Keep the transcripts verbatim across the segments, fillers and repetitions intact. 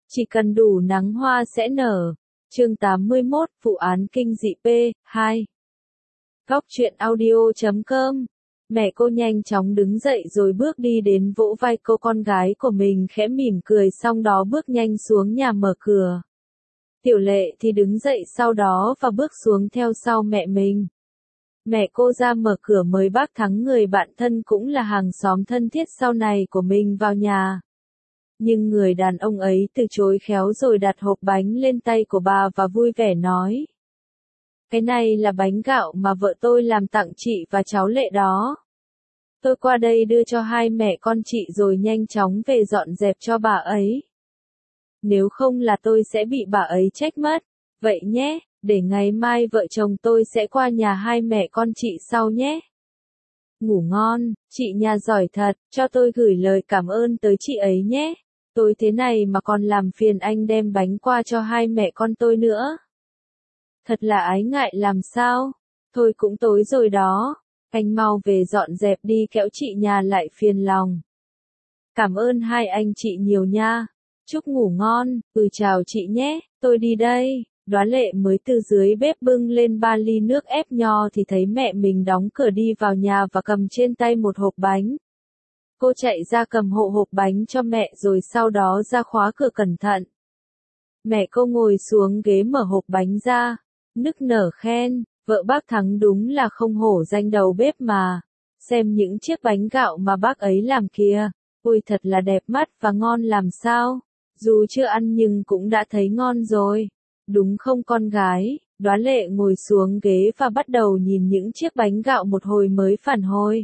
Chỉ cần đủ nắng hoa sẽ nở. Chương tám mươi mốt, vụ án kinh dị P hai. Góc truyện audio chấm com. Mẹ cô nhanh chóng đứng dậy rồi bước đi đến vỗ vai cô con gái của mình, khẽ mỉm cười xong đó bước nhanh xuống nhà mở cửa. Tiểu Lệ thì đứng dậy sau đó và bước xuống theo sau mẹ mình. Mẹ cô ra mở cửa mời bác Thắng, người bạn thân cũng là hàng xóm thân thiết sau này của mình, vào nhà. Nhưng người đàn ông ấy từ chối khéo rồi đặt hộp bánh lên tay của bà và vui vẻ nói: "Cái này là bánh gạo mà vợ tôi làm tặng chị và cháu Lệ đó. Tôi qua đây đưa cho hai mẹ con chị rồi nhanh chóng về dọn dẹp cho bà ấy. Nếu không là tôi sẽ bị bà ấy trách mất. Vậy nhé, để ngày mai vợ chồng tôi sẽ qua nhà hai mẹ con chị sau nhé. Ngủ ngon, chị nhà giỏi thật, cho tôi gửi lời cảm ơn tới chị ấy nhé. Tôi thế này mà còn làm phiền anh đem bánh qua cho hai mẹ con tôi nữa. Thật là ái ngại làm sao. Thôi cũng tối rồi đó, anh mau về dọn dẹp đi kẻo chị nhà lại phiền lòng. Cảm ơn hai anh chị nhiều nha. Chúc ngủ ngon, ừ chào chị nhé, tôi đi đây." Đoá Lệ mới từ dưới bếp bưng lên ba ly nước ép nho thì thấy mẹ mình đóng cửa đi vào nhà và cầm trên tay một hộp bánh. Cô chạy ra cầm hộ hộp bánh cho mẹ rồi sau đó ra khóa cửa cẩn thận. Mẹ cô ngồi xuống ghế mở hộp bánh ra, nức nở khen: "Vợ bác Thắng đúng là không hổ danh đầu bếp mà. Xem những chiếc bánh gạo mà bác ấy làm kìa, ôi thật là đẹp mắt và ngon làm sao. Dù chưa ăn nhưng cũng đã thấy ngon rồi. Đúng không con gái?" Đoá Lệ ngồi xuống ghế và bắt đầu nhìn những chiếc bánh gạo một hồi mới phản hồi: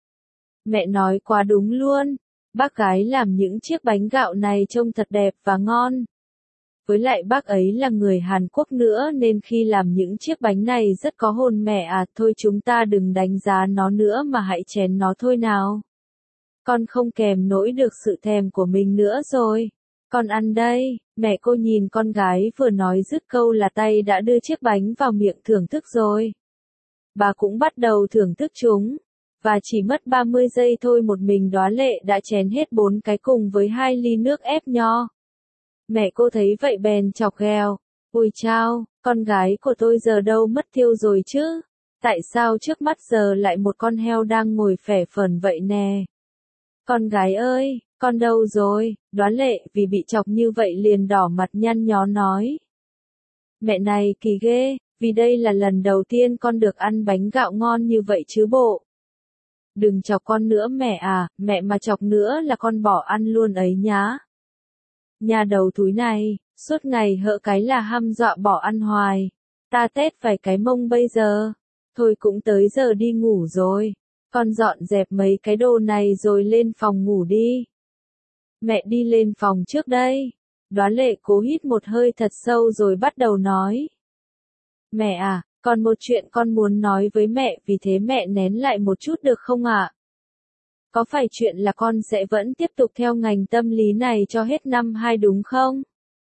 "Mẹ nói quá đúng luôn. Bác gái làm những chiếc bánh gạo này trông thật đẹp và ngon. Với lại bác ấy là người Hàn Quốc nữa nên khi làm những chiếc bánh này rất có hồn mẹ à. Thôi chúng ta đừng đánh giá nó nữa mà hãy chén nó thôi nào. Con không kèm nổi được sự thèm của mình nữa rồi. Con ăn đây." Mẹ cô nhìn con gái vừa nói dứt câu là tay đã đưa chiếc bánh vào miệng thưởng thức rồi. Bà cũng bắt đầu thưởng thức chúng. Và chỉ mất ba mươi giây thôi một mình Đoá Lệ đã chén hết bốn cái cùng với hai ly nước ép nho. Mẹ cô thấy vậy bèn chọc ghẹo: "Ôi chao, con gái của tôi giờ đâu mất tiêu rồi chứ? Tại sao trước mắt giờ lại một con heo đang ngồi phè phởn vậy nè? Con gái ơi, con đâu rồi?" Đoá Lệ vì bị chọc như vậy liền đỏ mặt nhăn nhó nói: "Mẹ này kỳ ghê, vì đây là lần đầu tiên con được ăn bánh gạo ngon như vậy chứ bộ. Đừng chọc con nữa mẹ à, mẹ mà chọc nữa là con bỏ ăn luôn ấy nhá. Nhà đầu thúi này, suốt ngày hợ cái là hăm dọa bỏ ăn hoài. Ta tét vài cái mông bây giờ. Thôi cũng tới giờ đi ngủ rồi. Con dọn dẹp mấy cái đồ này rồi lên phòng ngủ đi. Mẹ đi lên phòng trước đây." Đoá Lệ cố hít một hơi thật sâu rồi bắt đầu nói: "Mẹ à, còn một chuyện con muốn nói với mẹ, vì thế mẹ nén lại một chút được không ạ? Có phải chuyện là con sẽ vẫn tiếp tục theo ngành tâm lý này cho hết năm hai đúng không?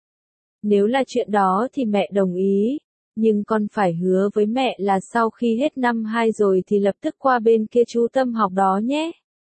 Nếu là chuyện đó thì mẹ đồng ý, nhưng con phải hứa với mẹ là sau khi hết năm hai rồi thì lập tức qua bên kia chú tâm học đó nhé.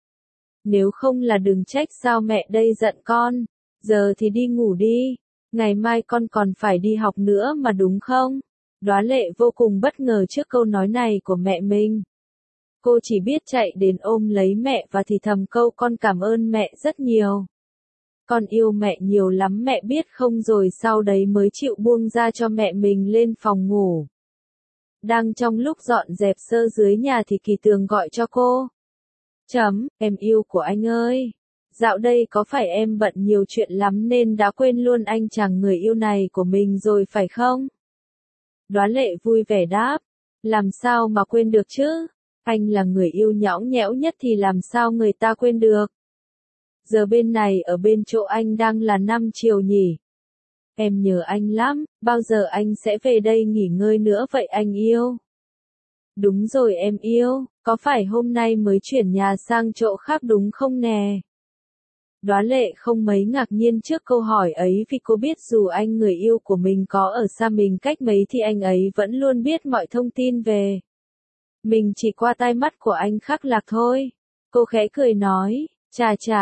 Nếu không là đừng trách sao mẹ đây giận con. Giờ thì đi ngủ đi, ngày mai con còn phải đi học nữa mà đúng không?" Đoá Lệ vô cùng bất ngờ trước câu nói này của mẹ mình. Cô chỉ biết chạy đến ôm lấy mẹ và thì thầm câu: "Con cảm ơn mẹ rất nhiều. Con yêu mẹ nhiều lắm mẹ biết không?" Rồi sau đấy mới chịu buông ra cho mẹ mình lên phòng ngủ. Đang trong lúc dọn dẹp sơ dưới nhà thì Kỳ Tường gọi cho cô. Chấm, em yêu của anh ơi. Dạo đây có phải em bận nhiều chuyện lắm nên đã quên luôn anh chàng người yêu này của mình rồi phải không? Đoá Lệ vui vẻ đáp: "Làm sao mà quên được chứ? Anh là người yêu nhõng nhẽo nhất thì làm sao người ta quên được? Giờ bên này ở bên chỗ anh đang là năm chiều nhỉ? Em nhớ anh lắm, bao giờ anh sẽ về đây nghỉ ngơi nữa vậy anh yêu?" "Đúng rồi em yêu, có phải hôm nay mới chuyển nhà sang chỗ khác đúng không nè?" Đoá Lệ không mấy ngạc nhiên trước câu hỏi ấy vì cô biết dù anh người yêu của mình có ở xa mình cách mấy thì anh ấy vẫn luôn biết mọi thông tin về mình, chỉ qua tai mắt của anh khác lạc thôi. Cô khẽ cười nói: "Chà chà,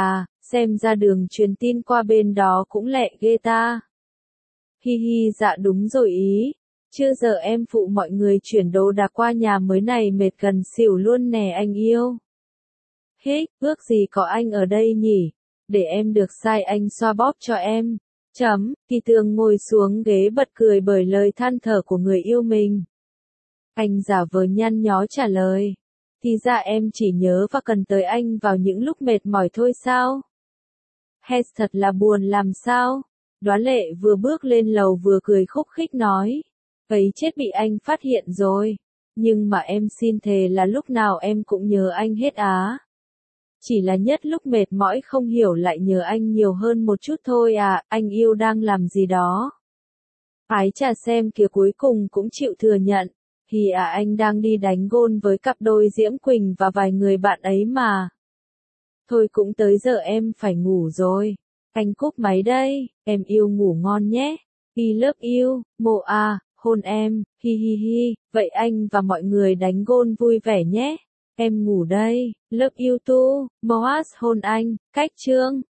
xem ra đường truyền tin qua bên đó cũng lẹ ghê ta. Hi hi dạ đúng rồi ý, chưa giờ em phụ mọi người chuyển đồ đạc qua nhà mới này mệt gần xỉu luôn nè anh yêu. Hích, ước gì có anh ở đây nhỉ, để em được sai anh xoa bóp cho em. Chấm, Kỳ Tường ngồi xuống ghế bật cười bởi lời than thở của người yêu mình. Anh giả vờ nhăn nhó trả lời. Thì ra em chỉ nhớ và cần tới anh vào những lúc mệt mỏi thôi sao? Hes thật là buồn làm sao? Đoán Lệ vừa bước lên lầu vừa cười khúc khích nói. Ấy chết bị anh phát hiện rồi. Nhưng mà em xin thề là lúc nào em cũng nhớ anh hết á. Chỉ là nhất lúc mệt mỏi không hiểu lại nhớ anh nhiều hơn một chút thôi à, anh yêu đang làm gì đó. Ái chà xem kìa cuối cùng cũng chịu thừa nhận. Thì à anh đang đi đánh gôn với cặp đôi Diễm Quỳnh và vài người bạn ấy mà. Thôi cũng tới giờ em phải ngủ rồi. Anh cúp máy đây, em yêu ngủ ngon nhé. He love you, mộ à, hôn em, hi hi hi, vậy anh và mọi người đánh gôn vui vẻ nhé. Em ngủ đây, love you too, Moas hôn anh, cách chương.